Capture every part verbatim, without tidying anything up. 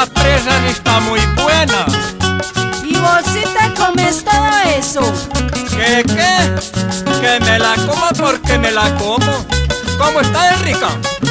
esa presa sí está muy buena. ¿Y vos sí te comes todo eso? ¿Qué, qué? Que me la coma porque me la como. ¿Cómo está de rica?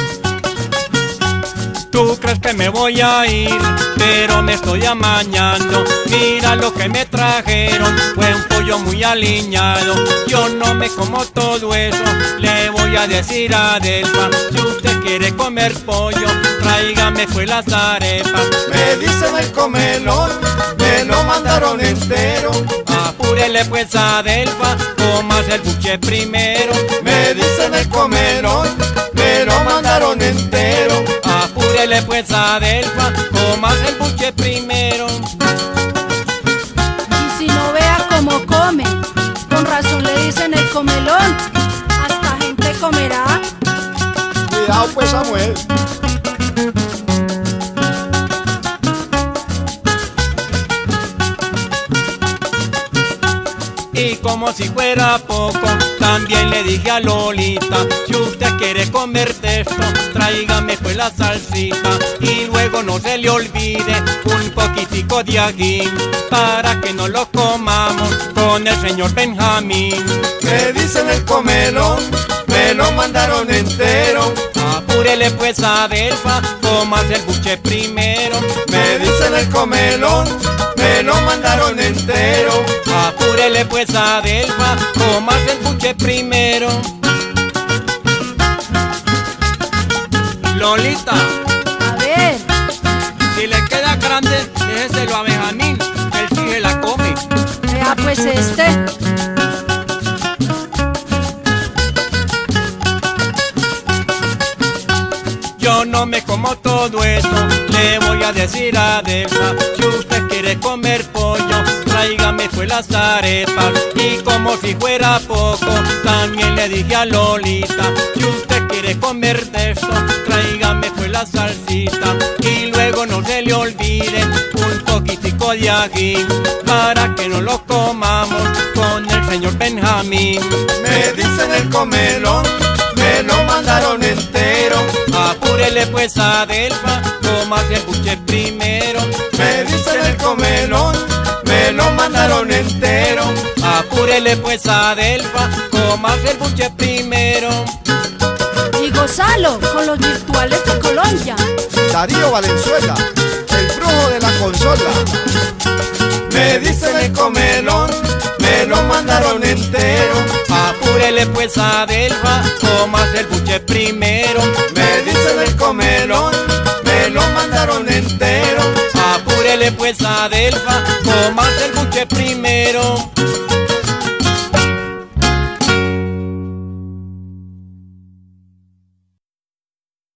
Tú crees que me voy a ir, pero me estoy amañando. Mira lo que me trajeron, fue un pollo muy aliñado. Yo no me como todo eso, le voy a decir a Adelfa. Si usted quiere comer pollo, tráigame pues las arepas. Me dicen el comelón, me lo mandaron entero. Apúrele pues a Adelfa, comas el buche primero. Me dicen el comelón, me lo mandaron entero. Apúrele pues a Adelfa, comas el buche primero. Y si no vea cómo come, con razón le dicen el comelón. Hasta gente comerá. Cuidado pues, Samuel. Y como si fuera poco, también le dije a Lolita, si usted quiere comerte esto, tráigame pues la salsita. Y luego no se le olvide un poquitico de ají, para que no lo comamos con el señor Benjamín. Me dicen el comelón, me lo mandaron entero. Apúrele pues a Adelfa, comas el buche primero. Me dicen el comelón, me lo mandaron entero. Apúrele pues a Adelfa, comas el buche primero. Lolita, A ver, si le queda grande, déjeselo a Benjamín, que él sí se la come. vea pues este. Yo no me como todo eso, le voy a decir a Adelfa. Si usted quiere comer pollo, tráigame pues las arepas. Y como si fuera poco, también le dije a Lolita, si usted quiere comer de eso, tráigame pues la salsita. Y luego no se le olvide un poquitico de ají, para que no lo comamos con el señor Benjamín. Me dicen el comelón, me lo mandaron entero. Apúrele pues a Adelfa, comas el buche primero. Me dicen el comelón, me lo mandaron entero. Apúrele pues a Adelfa, comas el buche primero. Y gozalo con los virtuales de Colombia. Darío Valenzuela, el brujo de la consola. Me dicen el comelón, me lo mandaron entero. Apúrele pues a Adelfa, comas el buche primero. Me dicen el comelón, me lo mandaron entero. Apúrele pues a Adelfa, comas el buche primero.